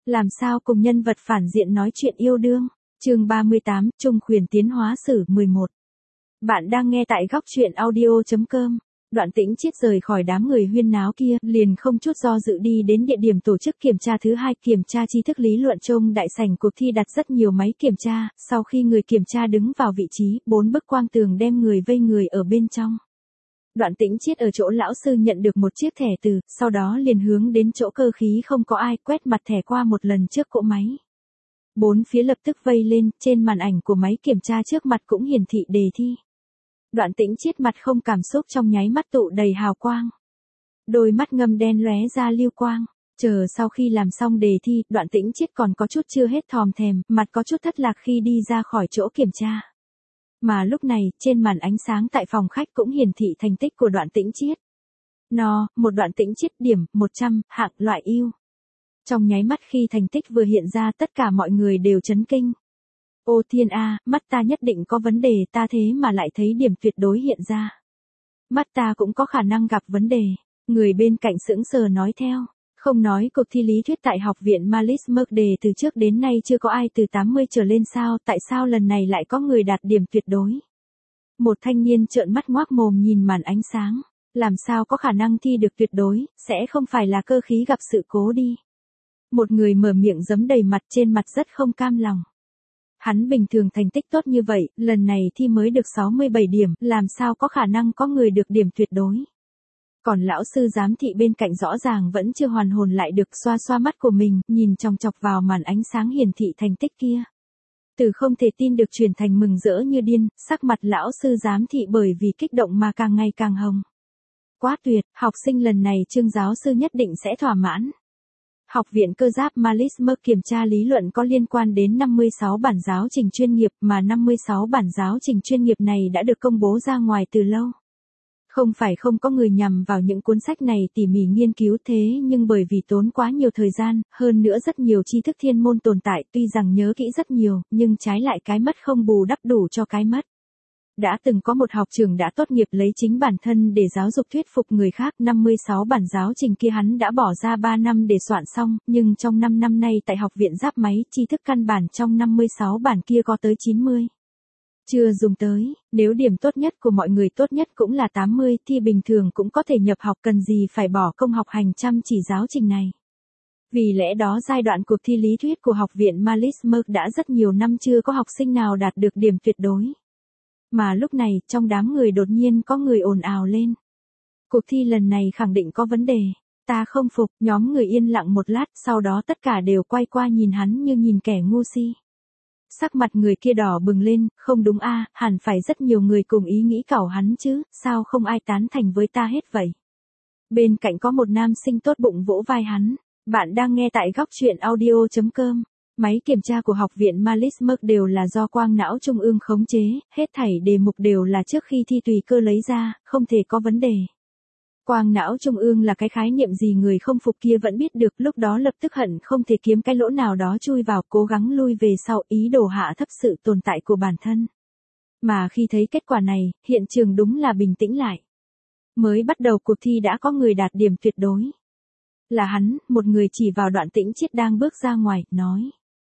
Làm sao cùng nhân vật phản diện nói chuyện yêu đương? Chương 38, Trung Khuyển tiến hóa sử 11. Bạn đang nghe tại góc truyện audio.com. Đoạn Tĩnh Chiết rời khỏi đám người huyên náo kia, liền không chút do dự đi đến địa điểm tổ chức kiểm tra thứ hai, kiểm tra tri thức lý luận. Trong đại sảnh cuộc thi đặt rất nhiều máy kiểm tra, sau khi người kiểm tra đứng vào vị trí, 4 bức quang tường đem người vây người ở bên trong. Đoạn Tĩnh Chiết ở chỗ lão sư nhận được một chiếc thẻ từ, sau đó liền hướng đến chỗ cơ khí không có ai, quét mặt thẻ qua một lần trước cỗ máy. 4 phía lập tức vây lên, trên màn ảnh của máy kiểm tra trước mặt cũng hiển thị đề thi. Đoạn Tĩnh Chiết mặt không cảm xúc, trong nháy mắt tụ đầy hào quang. Đôi mắt ngâm đen lóe ra lưu quang. Chờ sau khi làm xong đề thi, Đoạn Tĩnh Chiết còn có chút chưa hết thòm thèm, mặt có chút thất lạc khi đi ra khỏi chỗ kiểm tra. Mà lúc này, trên màn ánh sáng tại phòng khách cũng hiển thị thành tích của Đoạn Tĩnh Chiết. Một Đoạn Tĩnh Chiết điểm 100, hạng loại ưu. Trong nháy mắt khi thành tích vừa hiện ra, tất cả mọi người đều chấn kinh. Ô thiên a, mắt ta nhất định có vấn đề, ta thế mà lại thấy điểm tuyệt đối hiện ra. Mắt ta cũng có khả năng gặp vấn đề. Người bên cạnh sững sờ nói theo. Không nói cuộc thi lý thuyết tại học viện Malismer đề từ trước đến nay chưa có ai từ 80 trở lên sao, tại sao lần này lại có người đạt điểm tuyệt đối? Một thanh niên trợn mắt ngoác mồm nhìn màn ánh sáng. Làm sao có khả năng thi được tuyệt đối, sẽ không phải là cơ khí gặp sự cố đi. Một người mở miệng giấm đầy mặt, trên mặt rất không cam lòng. Hắn bình thường thành tích tốt như vậy, lần này thi mới được 67 điểm, làm sao có khả năng có người được điểm tuyệt đối. Còn lão sư giám thị bên cạnh rõ ràng vẫn chưa hoàn hồn lại được, xoa xoa mắt của mình, nhìn chòng chọc vào màn ánh sáng hiển thị thành tích kia. Từ không thể tin được chuyển thành mừng rỡ như điên, sắc mặt lão sư giám thị bởi vì kích động mà càng ngày càng hồng. Quá tuyệt, học sinh lần này Trương giáo sư nhất định sẽ thỏa mãn. Học viện cơ giáp Malismer kiểm tra lý luận có liên quan đến 56 bản giáo trình chuyên nghiệp, mà 56 bản giáo trình chuyên nghiệp này đã được công bố ra ngoài từ lâu. Không phải không có người nhằm vào những cuốn sách này tỉ mỉ nghiên cứu, thế nhưng bởi vì tốn quá nhiều thời gian, hơn nữa rất nhiều tri thức thiên môn tồn tại, tuy rằng nhớ kỹ rất nhiều, nhưng trái lại cái mất không bù đắp đủ cho cái mất. Đã từng có một học trưởng đã tốt nghiệp lấy chính bản thân để giáo dục thuyết phục người khác, 56 bản giáo trình kia hắn đã bỏ ra 3 năm để soạn xong, nhưng trong 5 năm nay tại học viện giáp máy, tri thức căn bản trong 56 bản kia có tới 90. Chưa dùng tới, nếu điểm tốt nhất của mọi người tốt nhất cũng là 80 thì bình thường cũng có thể nhập học, cần gì phải bỏ công học hành chăm chỉ giáo trình này. Vì lẽ đó giai đoạn cuộc thi lý thuyết của học viện Malismer đã rất nhiều năm chưa có học sinh nào đạt được điểm tuyệt đối. Mà lúc này, trong đám người đột nhiên có người ồn ào lên. Cuộc thi lần này khẳng định có vấn đề. Ta không phục, nhóm người yên lặng một lát, sau đó tất cả đều quay qua nhìn hắn như nhìn kẻ ngu si. Sắc mặt người kia đỏ bừng lên, không đúng a, hẳn phải rất nhiều người cùng ý nghĩ cẩu hắn chứ, sao không ai tán thành với ta hết vậy. Bên cạnh có một nam sinh tốt bụng vỗ vai hắn. Bạn đang nghe tại góc truyện audio.com. Máy kiểm tra của học viện Malismer đều là do quang não trung ương khống chế, hết thảy đề mục đều là trước khi thi tùy cơ lấy ra, không thể có vấn đề. Quang não trung ương là cái khái niệm gì người không phục kia vẫn biết được, lúc đó lập tức hận không thể kiếm cái lỗ nào đó chui vào, cố gắng lui về sau, ý đồ hạ thấp sự tồn tại của bản thân. Mà khi thấy kết quả này, hiện trường đúng là bình tĩnh lại. Mới bắt đầu cuộc thi đã có người đạt điểm tuyệt đối. Là hắn, một người chỉ vào Đoạn Tĩnh Chiết đang bước ra ngoài, nói.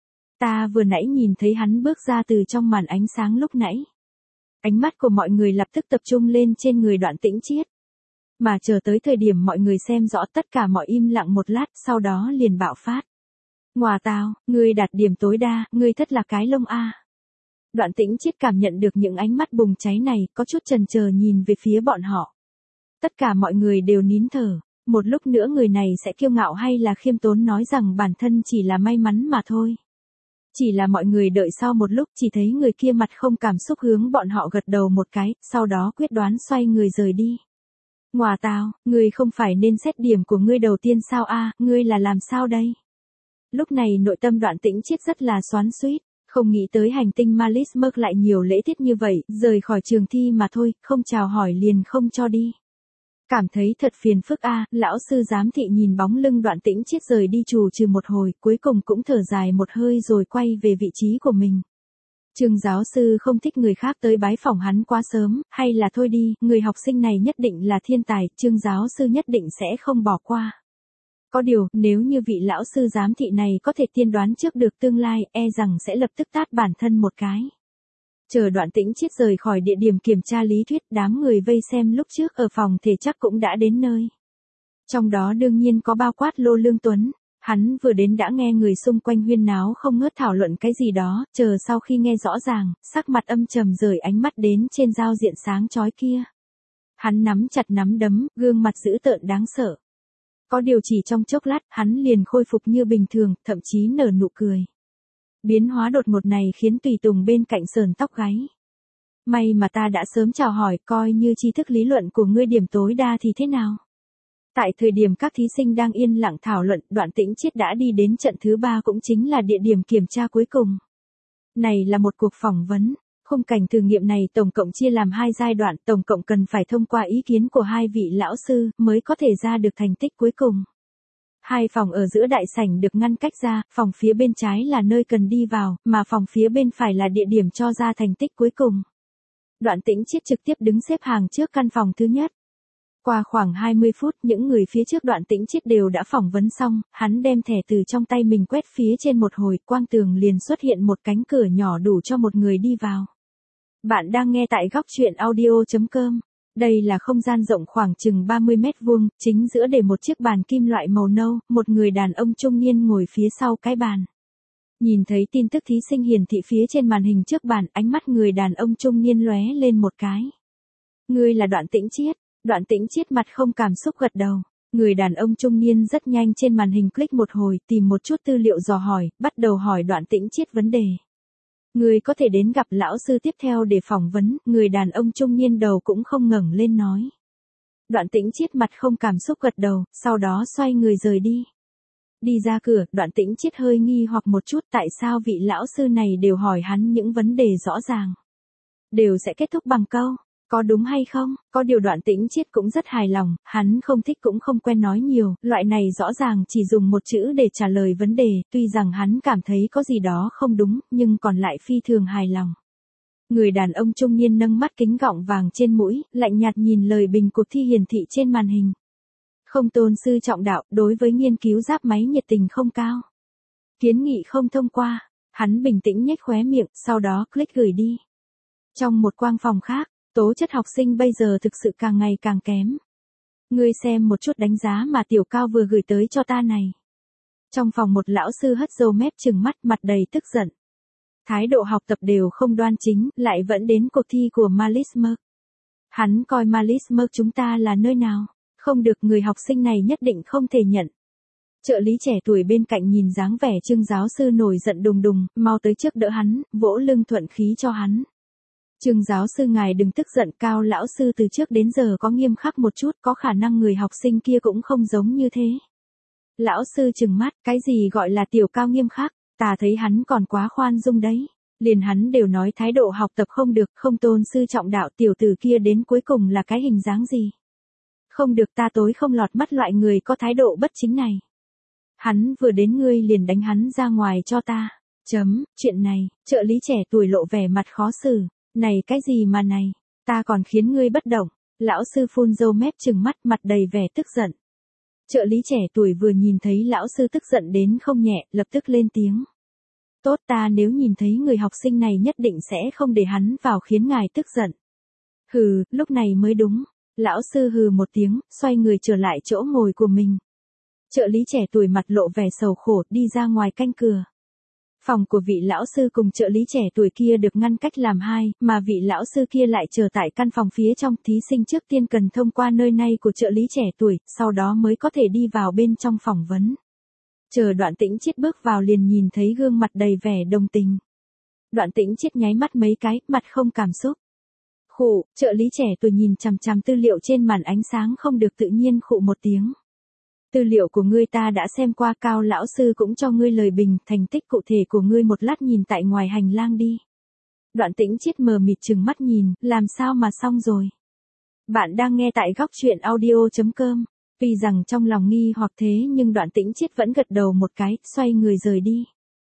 Ta vừa nãy nhìn thấy hắn bước ra từ trong màn ánh sáng lúc nãy. Ánh mắt của mọi người lập tức tập trung lên trên người Đoạn Tĩnh Chiết. Mà chờ tới thời điểm mọi người xem rõ, tất cả mọi im lặng một lát, sau đó liền bạo phát. Ngoà tào, ngươi đạt điểm tối đa, ngươi thất là cái lông a. Đoạn Tĩnh Chiết cảm nhận được những ánh mắt bùng cháy này, có chút chần chờ nhìn về phía bọn họ. Tất cả mọi người đều nín thở. Một lúc nữa người này sẽ kiêu ngạo hay là khiêm tốn nói rằng bản thân chỉ là may mắn mà thôi. Chỉ là mọi người đợi sau một lúc, chỉ thấy người kia mặt không cảm xúc hướng bọn họ gật đầu một cái, sau đó quyết đoán xoay người rời đi. Ngoà tào, ngươi không phải nên xét điểm của ngươi đầu tiên sao a, ngươi là làm sao đây? Lúc này nội tâm Đoạn Tĩnh Chiết rất là xoắn xuýt, không nghĩ tới hành tinh Malismer lại nhiều lễ tiết như vậy, rời khỏi trường thi mà thôi, không chào hỏi liền không cho đi. Cảm thấy thật phiền phức a, lão sư giám thị nhìn bóng lưng Đoạn Tĩnh Chiết rời đi trù trừ một hồi, cuối cùng cũng thở dài một hơi rồi quay về vị trí của mình. Trương giáo sư không thích người khác tới bái phỏng hắn quá sớm, hay là thôi đi, người học sinh này nhất định là thiên tài, Trương giáo sư nhất định sẽ không bỏ qua. Có điều, nếu như vị lão sư giám thị này có thể tiên đoán trước được tương lai, e rằng sẽ lập tức tát bản thân một cái. Chờ Đoạn Tĩnh Chiết rời khỏi địa điểm kiểm tra lý thuyết, đám người vây xem lúc trước ở phòng thể chắc cũng đã đến nơi. Trong đó đương nhiên có bao quát Lô Lương Tuấn. Hắn vừa đến đã nghe người xung quanh huyên náo không ngớt thảo luận cái gì đó, chờ sau khi nghe rõ ràng, sắc mặt âm trầm rời ánh mắt đến trên giao diện sáng chói kia. Hắn nắm chặt nắm đấm, gương mặt dữ tợn đáng sợ. Có điều chỉ trong chốc lát, hắn liền khôi phục như bình thường, thậm chí nở nụ cười. Biến hóa đột ngột này khiến Tùy Tùng bên cạnh sờn tóc gáy. May mà ta đã sớm chào hỏi, coi như tri thức lý luận của ngươi điểm tối đa thì thế nào? Tại thời điểm các thí sinh đang yên lặng thảo luận, Đoạn Tĩnh Chiết đã đi đến trận thứ 3 cũng chính là địa điểm kiểm tra cuối cùng. Này là một cuộc phỏng vấn. Khung cảnh thử nghiệm này tổng cộng chia làm 2 giai đoạn, tổng cộng cần phải thông qua ý kiến của 2 vị lão sư mới có thể ra được thành tích cuối cùng. 2 phòng ở giữa đại sảnh được ngăn cách ra, phòng phía bên trái là nơi cần đi vào, mà phòng phía bên phải là địa điểm cho ra thành tích cuối cùng. Đoạn Tĩnh Chiết trực tiếp đứng xếp hàng trước căn phòng thứ nhất. Qua khoảng 20 phút, những người phía trước Đoạn Tĩnh Chiết đều đã phỏng vấn xong, hắn đem thẻ từ trong tay mình quét phía trên một hồi, quang tường liền xuất hiện một cánh cửa nhỏ đủ cho một người đi vào. Bạn đang nghe tại góc truyện audio.com. Đây là không gian rộng khoảng chừng 30 mét vuông, chính giữa để một chiếc bàn kim loại màu nâu, một người đàn ông trung niên ngồi phía sau cái bàn. Nhìn thấy tin tức thí sinh hiển thị phía trên màn hình trước bàn, ánh mắt người đàn ông trung niên lóe lên một cái. Ngươi là Đoạn Tĩnh Chiết. Đoạn Tĩnh Chiết mặt không cảm xúc gật đầu. Người đàn ông trung niên rất nhanh trên màn hình click một hồi, tìm một chút tư liệu dò hỏi, bắt đầu hỏi Đoạn Tĩnh Chiết vấn đề. Người có thể đến gặp lão sư tiếp theo để phỏng vấn, người đàn ông trung niên đầu cũng không ngẩng lên nói. Đoạn Tĩnh Chiết mặt không cảm xúc gật đầu, sau đó xoay người rời đi. Đi ra cửa, Đoạn Tĩnh Chiết hơi nghi hoặc một chút tại sao vị lão sư này đều hỏi hắn những vấn đề rõ ràng. Đều sẽ kết thúc bằng câu, có đúng hay không? Có điều Đoạn Tĩnh Chiết cũng rất hài lòng, hắn không thích cũng không quen nói nhiều, loại này rõ ràng chỉ dùng một chữ để trả lời vấn đề, tuy rằng hắn cảm thấy có gì đó không đúng, nhưng còn lại phi thường hài lòng. Người đàn ông trung niên nâng mắt kính gọng vàng trên mũi, lạnh nhạt nhìn lời bình cuộc thi hiển thị trên màn hình. Không tôn sư trọng đạo, đối với nghiên cứu giáp máy nhiệt tình không cao. Kiến nghị không thông qua, hắn bình tĩnh nhếch khóe miệng, sau đó click gửi đi. Trong một quang phòng khác, tố chất học sinh bây giờ thực sự càng ngày càng kém. Ngươi xem một chút đánh giá mà Tiểu Cao vừa gửi tới cho ta này. Trong phòng một lão sư hất râu mép trừng mắt, mặt đầy tức giận. Thái độ học tập đều không đoan chính, lại vẫn đến cuộc thi của Malismer. Hắn coi Malismer chúng ta là nơi nào? Không được, người học sinh này nhất định không thể nhận. Trợ lý trẻ tuổi bên cạnh nhìn dáng vẻ Trương giáo sư nổi giận đùng đùng, mau tới trước đỡ hắn, vỗ lưng thuận khí cho hắn. Trương giáo sư ngài đừng tức giận, Cao lão sư từ trước đến giờ có nghiêm khắc một chút, có khả năng người học sinh kia cũng không giống như thế. Lão sư trừng mắt, cái gì gọi là Tiểu Cao nghiêm khắc, ta thấy hắn còn quá khoan dung đấy. Liền hắn đều nói thái độ học tập không được, không tôn sư trọng đạo, tiểu tử kia đến cuối cùng là cái hình dáng gì. Không được, ta tối không lọt mắt loại người có thái độ bất chính này. Hắn vừa đến ngươi liền đánh hắn ra ngoài cho ta. Chuyện này, trợ lý trẻ tuổi lộ vẻ mặt khó xử. Này cái gì mà này, ta còn khiến ngươi bất động. Lão sư phun râu mép trừng mắt, mặt đầy vẻ tức giận. Trợ lý trẻ tuổi vừa nhìn thấy lão sư tức giận đến không nhẹ, lập tức lên tiếng. Tốt, ta nếu nhìn thấy người học sinh này nhất định sẽ không để hắn vào khiến ngài tức giận. Hừ, lúc này mới đúng. Lão sư hừ một tiếng, xoay người trở lại chỗ ngồi của mình. Trợ lý trẻ tuổi mặt lộ vẻ sầu khổ, đi ra ngoài canh cửa. Phòng của vị lão sư cùng trợ lý trẻ tuổi kia được ngăn cách làm hai, mà vị lão sư kia lại chờ tại căn phòng phía trong. Thí sinh trước tiên cần thông qua nơi này của trợ lý trẻ tuổi, sau đó mới có thể đi vào bên trong phỏng vấn. Chờ Đoạn Tĩnh Chiết bước vào liền nhìn thấy gương mặt đầy vẻ đồng tình. Đoạn Tĩnh Chiết nháy mắt mấy cái, mặt không cảm xúc. Khụ, trợ lý trẻ tuổi nhìn chằm chằm tư liệu trên màn ánh sáng không được tự nhiên khụ một tiếng. Tư liệu của ngươi ta đã xem qua, Cao lão sư cũng cho ngươi lời bình, thành tích cụ thể của ngươi một lát nhìn tại ngoài hành lang đi. Đoạn Tĩnh Chiết mờ mịt trừng mắt nhìn, làm sao mà xong rồi. Bạn đang nghe tại góc truyện audio.com. Vì rằng trong lòng nghi hoặc thế nhưng Đoạn Tĩnh Chiết vẫn gật đầu một cái, xoay người rời đi.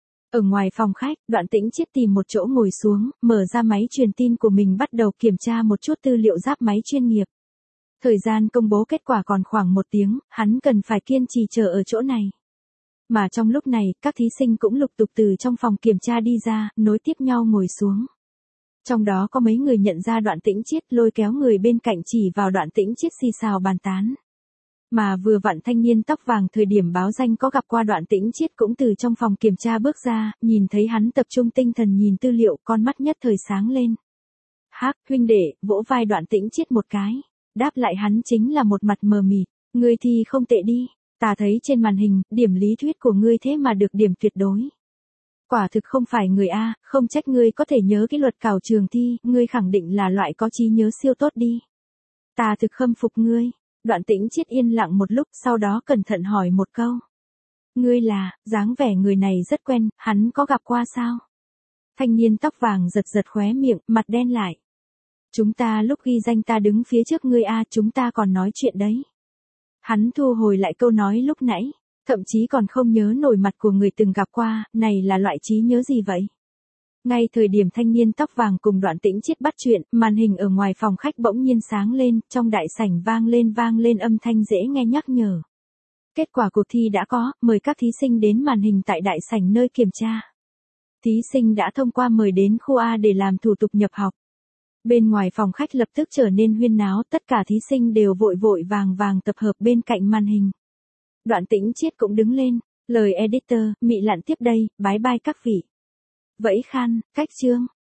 Ở ngoài phòng khách, Đoạn Tĩnh Chiết tìm một chỗ ngồi xuống, mở ra máy truyền tin của mình bắt đầu kiểm tra một chút tư liệu giáp máy chuyên nghiệp. Thời gian công bố kết quả còn khoảng 1 tiếng, hắn cần phải kiên trì chờ ở chỗ này. Mà trong lúc này, các thí sinh cũng lục tục từ trong phòng kiểm tra đi ra, nối tiếp nhau ngồi xuống. Trong đó có mấy người nhận ra Đoạn Tĩnh Chiết, lôi kéo người bên cạnh chỉ vào Đoạn Tĩnh Chiết xì xào bàn tán. Mà vừa vặn thanh niên tóc vàng thời điểm báo danh có gặp qua Đoạn Tĩnh Chiết cũng từ trong phòng kiểm tra bước ra, nhìn thấy hắn tập trung tinh thần nhìn tư liệu, con mắt nhất thời sáng lên. Hắc, huynh đệ, vỗ vai Đoạn Tĩnh Chiết một cái. Đáp lại hắn chính là một mặt mờ mịt, ngươi thì không tệ đi, ta thấy trên màn hình, điểm lý thuyết của ngươi thế mà được điểm tuyệt đối. Quả thực không phải người A, không trách ngươi có thể nhớ cái luật khảo trường thi, ngươi khẳng định là loại có trí nhớ siêu tốt đi. Ta thực khâm phục ngươi. Đoạn Tĩnh Chiết yên lặng một lúc, sau đó cẩn thận hỏi một câu. Ngươi là, dáng vẻ người này rất quen, hắn có gặp qua sao? Thanh niên tóc vàng giật giật khóe miệng, mặt đen lại. Chúng ta lúc ghi danh ta đứng phía trước ngươi A, chúng ta còn nói chuyện đấy. Hắn thu hồi lại câu nói lúc nãy, thậm chí còn không nhớ nổi mặt của người từng gặp qua, này là loại trí nhớ gì vậy? Ngay thời điểm thanh niên tóc vàng cùng Đoạn Tĩnh Chiết bắt chuyện, màn hình ở ngoài phòng khách bỗng nhiên sáng lên, trong đại sảnh vang lên âm thanh dễ nghe nhắc nhở. Kết quả cuộc thi đã có, mời các thí sinh đến màn hình tại đại sảnh nơi kiểm tra. Thí sinh đã thông qua mời đến khu A để làm thủ tục nhập học. Bên ngoài phòng khách lập tức trở nên huyên náo, tất cả thí sinh đều vội vàng tập hợp bên cạnh màn hình. Đoạn Tĩnh Chiết cũng đứng lên, lời editor, mị lặn tiếp đây, bái bai các vị. Vẫy khan, cách chương.